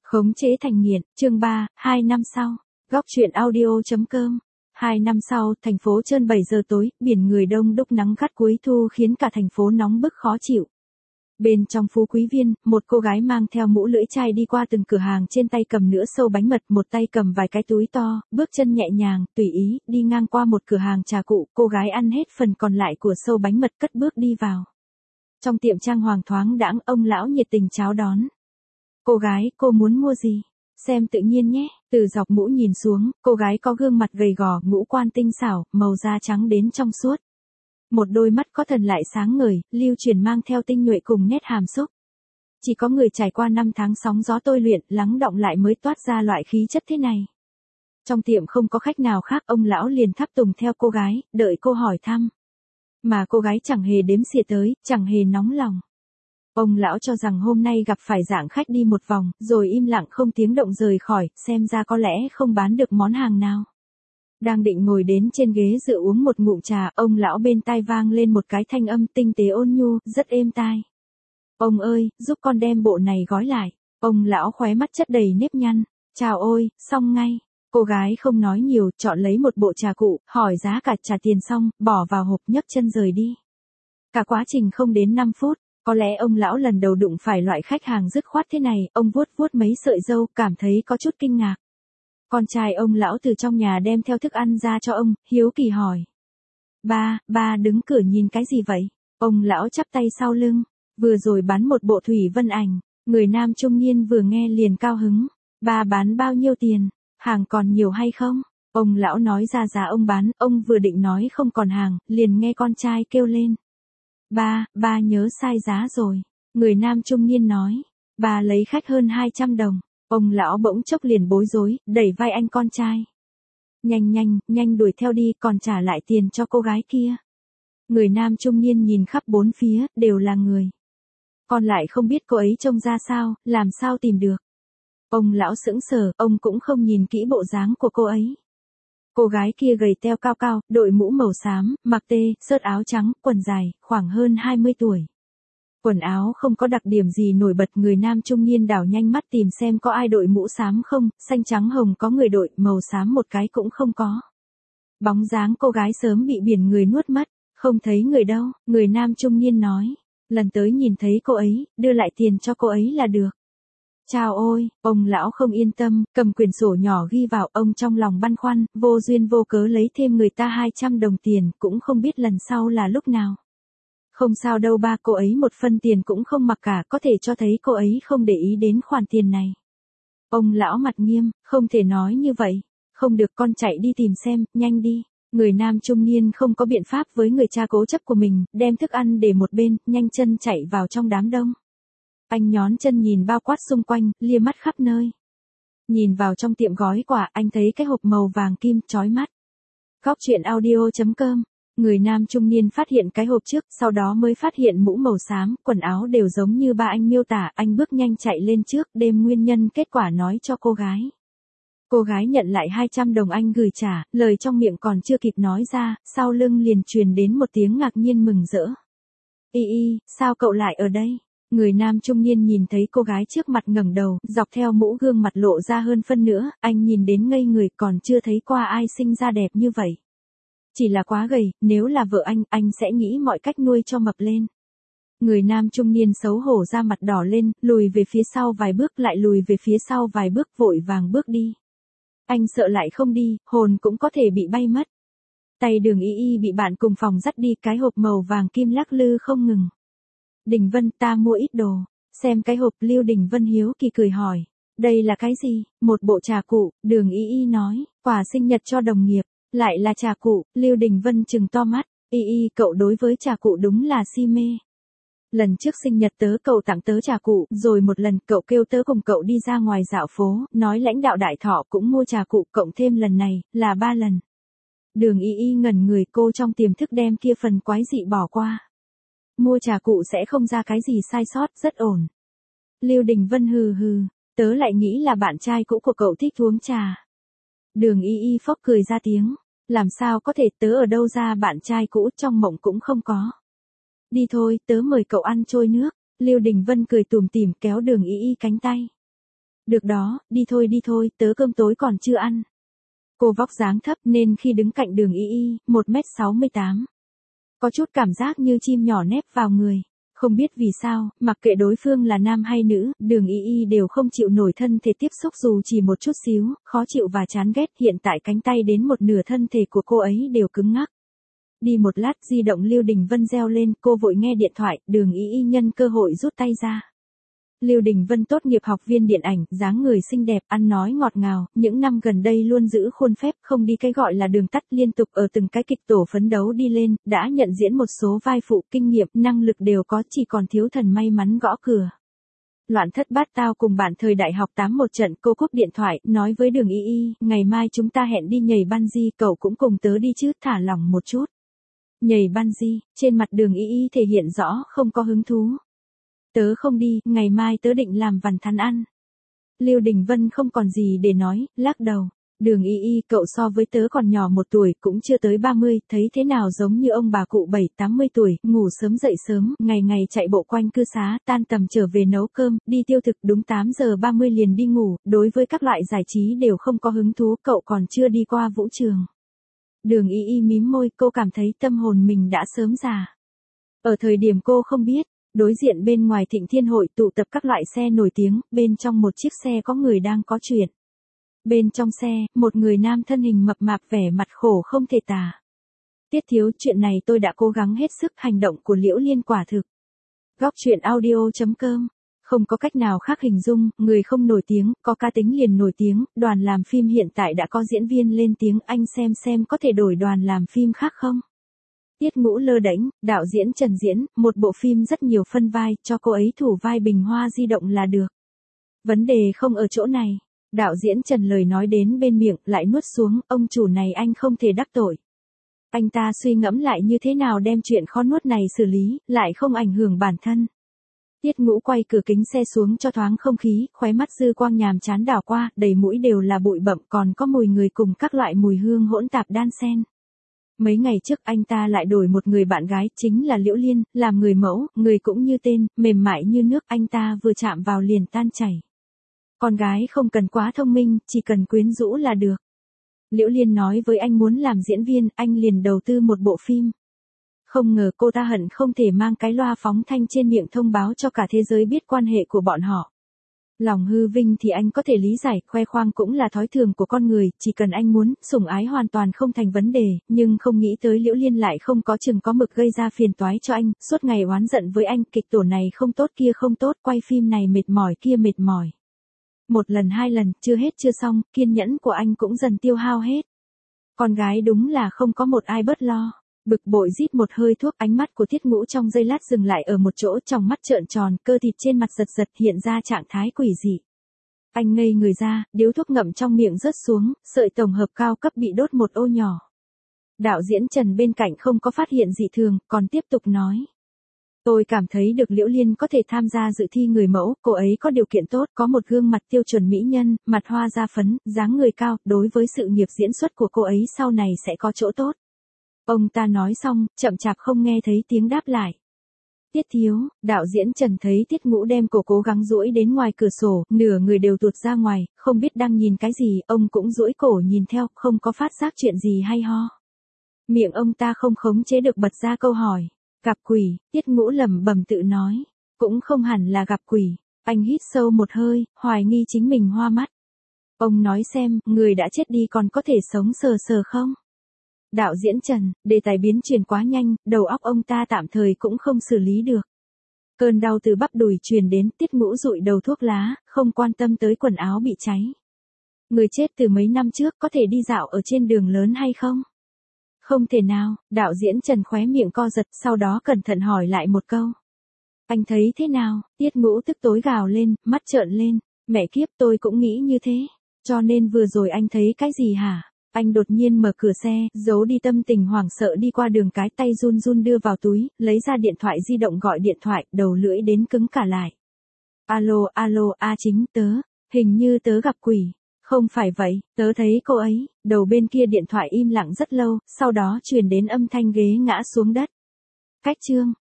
Khống chế thành nghiện, chương 3, 2 năm sau. Góc truyện audio.com. 2 năm sau, thành phố trơn 7 giờ tối, biển người đông đúc nắng gắt cuối thu khiến cả thành phố nóng bức khó chịu. Bên trong Phú Quý Viên, một cô gái mang theo mũ lưỡi chai đi qua từng cửa hàng, trên tay cầm nửa sâu bánh mật, một tay cầm vài cái túi to, bước chân nhẹ nhàng, tùy ý, đi ngang qua một cửa hàng trà cụ, cô gái ăn hết phần còn lại của sâu bánh mật cất bước đi vào. Trong tiệm trang hoàng thoáng đãng, ông lão nhiệt tình chào đón. Cô gái, cô muốn mua gì? Xem tự nhiên nhé. Từ dọc mũ nhìn xuống, cô gái có gương mặt gầy gò, ngũ quan tinh xảo, màu da trắng đến trong suốt. Một đôi mắt có thần lại sáng ngời, lưu truyền mang theo tinh nhuệ cùng nét hàm xúc. Chỉ có người trải qua 5 tháng sóng gió tôi luyện, lắng đọng lại mới toát ra loại khí chất thế này. Trong tiệm không có khách nào khác, ông lão liền tháp tùng theo cô gái, đợi cô hỏi thăm. Mà cô gái chẳng hề đếm xỉa tới, chẳng hề nóng lòng. Ông lão cho rằng hôm nay gặp phải dạng khách đi một vòng, rồi im lặng không tiếng động rời khỏi, xem ra có lẽ không bán được món hàng nào. Đang định ngồi đến trên ghế dựa uống một ngụm trà, ông lão bên tai vang lên một cái thanh âm tinh tế ôn nhu, rất êm tai. Ông ơi, giúp con đem bộ này gói lại. Ông lão khóe mắt chất đầy nếp nhăn. Chào ôi, xong ngay. Cô gái không nói nhiều, chọn lấy một bộ trà cụ, hỏi giá cả, trả tiền xong, bỏ vào hộp nhấc chân rời đi. Cả quá trình không đến 5 phút. Có lẽ ông lão lần đầu đụng phải loại khách hàng dứt khoát thế này, ông vuốt vuốt mấy sợi râu, cảm thấy có chút kinh ngạc. Con trai ông lão từ trong nhà đem theo thức ăn ra cho ông, hiếu kỳ hỏi. Ba đứng cửa nhìn cái gì vậy? Ông lão chắp tay sau lưng, vừa rồi bán một bộ thủy vân ảnh, người nam trung niên vừa nghe liền cao hứng. Ba bán bao nhiêu tiền? Hàng còn nhiều hay không? Ông lão nói ra giá ông bán, ông vừa định nói không còn hàng, liền nghe con trai kêu lên. Ba nhớ sai giá rồi. Người nam trung niên nói. Ba lấy khách hơn 200 đồng. Ông lão bỗng chốc liền bối rối, đẩy vai anh con trai. Nhanh đuổi theo đi, còn trả lại tiền cho cô gái kia. Người nam trung niên nhìn khắp bốn phía, đều là người. Con lại không biết cô ấy trông ra sao, làm sao tìm được. Ông lão sững sờ, ông cũng không nhìn kỹ bộ dáng của cô ấy. Cô gái kia gầy teo cao cao, đội mũ màu xám, mặc sớt áo trắng, quần dài, khoảng hơn 20 tuổi. Quần áo không có đặc điểm gì nổi bật, người nam trung niên đảo nhanh mắt tìm xem có ai đội mũ xám không, xanh trắng hồng có người đội, màu xám một cái cũng không có. Bóng dáng cô gái sớm bị biển người nuốt mất, không thấy người đâu, người nam trung niên nói. Lần tới nhìn thấy cô ấy, đưa lại tiền cho cô ấy là được. Chào ôi, ông lão không yên tâm, cầm quyển sổ nhỏ ghi vào, ông trong lòng băn khoăn, vô duyên vô cớ lấy thêm người ta 200 đồng tiền, cũng không biết lần sau là lúc nào. Không sao đâu ba, cô ấy một phân tiền cũng không mặc cả, có thể cho thấy cô ấy không để ý đến khoản tiền này. Ông lão mặt nghiêm, không thể nói như vậy. Không được, con chạy đi tìm xem, nhanh đi. Người nam trung niên không có biện pháp với người cha cố chấp của mình, đem thức ăn để một bên, nhanh chân chạy vào trong đám đông. Anh nhón chân nhìn bao quát xung quanh, lia mắt khắp nơi. Nhìn vào trong tiệm gói quà, anh thấy cái hộp màu vàng kim chói mắt. Góc truyện audio.com. Người nam trung niên phát hiện cái hộp trước, sau đó mới phát hiện mũ màu xám, quần áo đều giống như ba anh miêu tả, anh bước nhanh chạy lên trước, đem nguyên nhân kết quả nói cho cô gái. Cô gái nhận lại 200 đồng anh gửi trả, lời trong miệng còn chưa kịp nói ra, sau lưng liền truyền đến một tiếng ngạc nhiên mừng rỡ. Sao cậu lại ở đây? Người nam trung niên nhìn thấy cô gái trước mặt ngẩng đầu, dọc theo mũ gương mặt lộ ra hơn phân nữa, anh nhìn đến ngây người, còn chưa thấy qua ai sinh ra đẹp như vậy. Chỉ là quá gầy, nếu là vợ anh sẽ nghĩ mọi cách nuôi cho mập lên. Người nam trung niên xấu hổ ra mặt đỏ lên, lùi về phía sau vài bước, lại lùi về phía sau vài bước, vội vàng bước đi. Anh sợ lại không đi, hồn cũng có thể bị bay mất. Tay Đường bị bạn cùng phòng dắt đi, cái hộp màu vàng kim lắc lư không ngừng. Đình Vân, ta mua ít đồ. Xem cái hộp, Lưu Đình Vân hiếu kỳ cười hỏi. Đây là cái gì? Một bộ trà cụ, Đường nói, quà sinh nhật cho đồng nghiệp. Lại là trà cụ, Lưu Đình Vân trừng to mắt. Cậu đối với trà cụ đúng là si mê. Lần trước sinh nhật tớ cậu tặng tớ trà cụ, rồi một lần cậu kêu tớ cùng cậu đi ra ngoài dạo phố, nói lãnh đạo Đại Thọ cũng mua trà cụ, cộng thêm lần này, là 3 lần. Đường ngẩn người, cô trong tiềm thức đem kia phần quái dị bỏ qua. Mua trà cụ sẽ không ra cái gì sai sót, rất ổn. Lưu Đình Vân hừ, tớ lại nghĩ là bạn trai cũ của cậu thích uống trà. Đường phốc cười ra tiếng. Làm sao có thể, tớ ở đâu ra bạn trai cũ, trong mộng cũng không có. Đi thôi, tớ mời cậu ăn trôi nước. Lưu Đình Vân cười tủm tỉm kéo Đường cánh tay. Được đó, đi thôi, tớ cơm tối còn chưa ăn. Cô vóc dáng thấp nên khi đứng cạnh Đường Y Y, 1m68. Có chút cảm giác như chim nhỏ nép vào người. Không biết vì sao, mặc kệ đối phương là nam hay nữ, Đường Y Y đều không chịu nổi thân thể tiếp xúc dù chỉ một chút xíu, khó chịu và chán ghét. Hiện tại cánh tay đến một nửa thân thể của cô ấy đều cứng ngắc. Đi một lát di động Lưu Đình Vân reo lên, cô vội nghe điện thoại, Đường Y Y nhân cơ hội rút tay ra. Lưu Đình Vân tốt nghiệp học viên điện ảnh, dáng người xinh đẹp, ăn nói ngọt ngào, những năm gần đây luôn giữ khuôn phép, không đi cái gọi là đường tắt, liên tục ở từng cái kịch tổ phấn đấu đi lên, đã nhận diễn một số vai phụ, kinh nghiệm, năng lực đều có, chỉ còn thiếu thần may mắn gõ cửa. Loạn thất bát tao cùng bạn thời đại học 81 trận, cô cúp điện thoại, nói với Đường Y Y, ngày mai chúng ta hẹn đi nhảy bungee, cậu cũng cùng tớ đi chứ, thả lỏng một chút. Nhảy bungee, trên mặt Đường Y Y thể hiện rõ không có hứng thú. Tớ không đi, ngày mai tớ định làm vằn thắn ăn. Lưu Đình Vân không còn gì để nói, lắc đầu. Đường Y Y, cậu so với tớ còn nhỏ 1 tuổi, cũng chưa tới 30, thấy thế nào giống như ông bà cụ 7-80 tuổi, ngủ sớm dậy sớm, ngày ngày chạy bộ quanh cư xá, tan tầm trở về nấu cơm, đi tiêu thực đúng 8 giờ 30 liền đi ngủ, đối với các loại giải trí đều không có hứng thú, cậu còn chưa đi qua vũ trường. Đường Y Y mím môi, cô cảm thấy tâm hồn mình đã sớm già. Ở thời điểm cô không biết, đối diện bên ngoài Thịnh Thiên Hội tụ tập các loại xe nổi tiếng, bên trong một chiếc xe có người đang có chuyện. Bên trong xe, một người nam thân hình mập mạp vẻ mặt khổ không thể tả. Tiết thiếu, chuyện này tôi đã cố gắng hết sức, hành động của Liễu Liên quả thực. Góc truyện audio.com. Không có cách nào khác hình dung, người không nổi tiếng, có cá tính liền nổi tiếng, đoàn làm phim hiện tại đã có diễn viên lên tiếng, anh xem có thể đổi đoàn làm phim khác không? Tiết Ngũ lơ đễnh, đạo diễn Trần diễn, một bộ phim rất nhiều phân vai, cho cô ấy thủ vai Bình Hoa di động là được. Vấn đề không ở chỗ này. Đạo diễn Trần lời nói đến bên miệng, lại nuốt xuống, ông chủ này anh không thể đắc tội. Anh ta suy ngẫm lại như thế nào đem chuyện khó nuốt này xử lý, lại không ảnh hưởng bản thân. Tiết Ngũ quay cửa kính xe xuống cho thoáng không khí, khóe mắt dư quang nhàm chán đảo qua, đầy mũi đều là bụi bặm, còn có mùi người cùng các loại mùi hương hỗn tạp đan xen. Mấy ngày trước anh ta lại đổi một người bạn gái, chính là Liễu Liên, làm người mẫu, người cũng như tên, mềm mại như nước, anh ta vừa chạm vào liền tan chảy. Con gái không cần quá thông minh, chỉ cần quyến rũ là được. Liễu Liên nói với anh muốn làm diễn viên, anh liền đầu tư một bộ phim. Không ngờ cô ta hận không thể mang cái loa phóng thanh trên miệng thông báo cho cả thế giới biết quan hệ của bọn họ. Lòng hư vinh thì anh có thể lý giải, khoe khoang cũng là thói thường của con người, chỉ cần anh muốn, sủng ái hoàn toàn không thành vấn đề, nhưng không nghĩ tới Liễu Liên lại không có chừng có mực gây ra phiền toái cho anh, suốt ngày oán giận với anh, kịch tổ này không tốt kia không tốt, quay phim này mệt mỏi kia mệt mỏi. Một lần 2 lần, chưa hết chưa xong, kiên nhẫn của anh cũng dần tiêu hao hết. Con gái đúng là không có một ai bớt lo. Bực bội rít một hơi thuốc, ánh mắt của Tiết Ngũ trong giây lát dừng lại ở một chỗ, trong mắt trợn tròn, cơ thịt trên mặt giật giật hiện ra trạng thái quỷ dị. Anh ngây người ra, điếu thuốc ngậm trong miệng rớt xuống, sợi tổng hợp cao cấp bị đốt một ô nhỏ. Đạo diễn Trần bên cạnh không có phát hiện dị thường, còn tiếp tục nói. Tôi cảm thấy được Liễu Liên có thể tham gia dự thi người mẫu, cô ấy có điều kiện tốt, có một gương mặt tiêu chuẩn mỹ nhân, mặt hoa da phấn, dáng người cao, đối với sự nghiệp diễn xuất của cô ấy sau này sẽ có chỗ tốt. Ông ta nói xong, chậm chạp không nghe thấy tiếng đáp lại. Tiết thiếu, đạo diễn Trần thấy Tiết Ngũ đem cổ cố gắng duỗi đến ngoài cửa sổ, nửa người đều tuột ra ngoài, không biết đang nhìn cái gì, ông cũng duỗi cổ nhìn theo, không có phát giác chuyện gì hay ho. Miệng ông ta không khống chế được bật ra câu hỏi. Gặp quỷ, Tiết Ngũ lẩm bẩm tự nói. Cũng không hẳn là gặp quỷ. Anh hít sâu một hơi, hoài nghi chính mình hoa mắt. Ông nói xem, người đã chết đi còn có thể sống sờ sờ không? Đạo diễn Trần, đề tài biến chuyển quá nhanh, đầu óc ông ta tạm thời cũng không xử lý được. Cơn đau từ bắp đùi truyền đến, Tiết Ngũ dụi đầu thuốc lá, không quan tâm tới quần áo bị cháy. Người chết từ mấy năm trước có thể đi dạo ở trên đường lớn hay không? Không thể nào, đạo diễn Trần khóe miệng co giật, sau đó cẩn thận hỏi lại một câu. Anh thấy thế nào? Tiết Ngũ tức tối gào lên, mắt trợn lên. Mẹ kiếp, tôi cũng nghĩ như thế. Cho nên vừa rồi anh thấy cái gì hả? Anh đột nhiên mở cửa xe, giấu đi tâm tình hoảng sợ đi qua đường cái, tay run run đưa vào túi, lấy ra điện thoại di động gọi điện thoại, đầu lưỡi đến cứng cả lại. Alo, chính tớ, hình như tớ gặp quỷ. Không phải vậy, tớ thấy cô ấy. Đầu bên kia điện thoại im lặng rất lâu, sau đó truyền đến âm thanh ghế ngã xuống đất. Cách chương.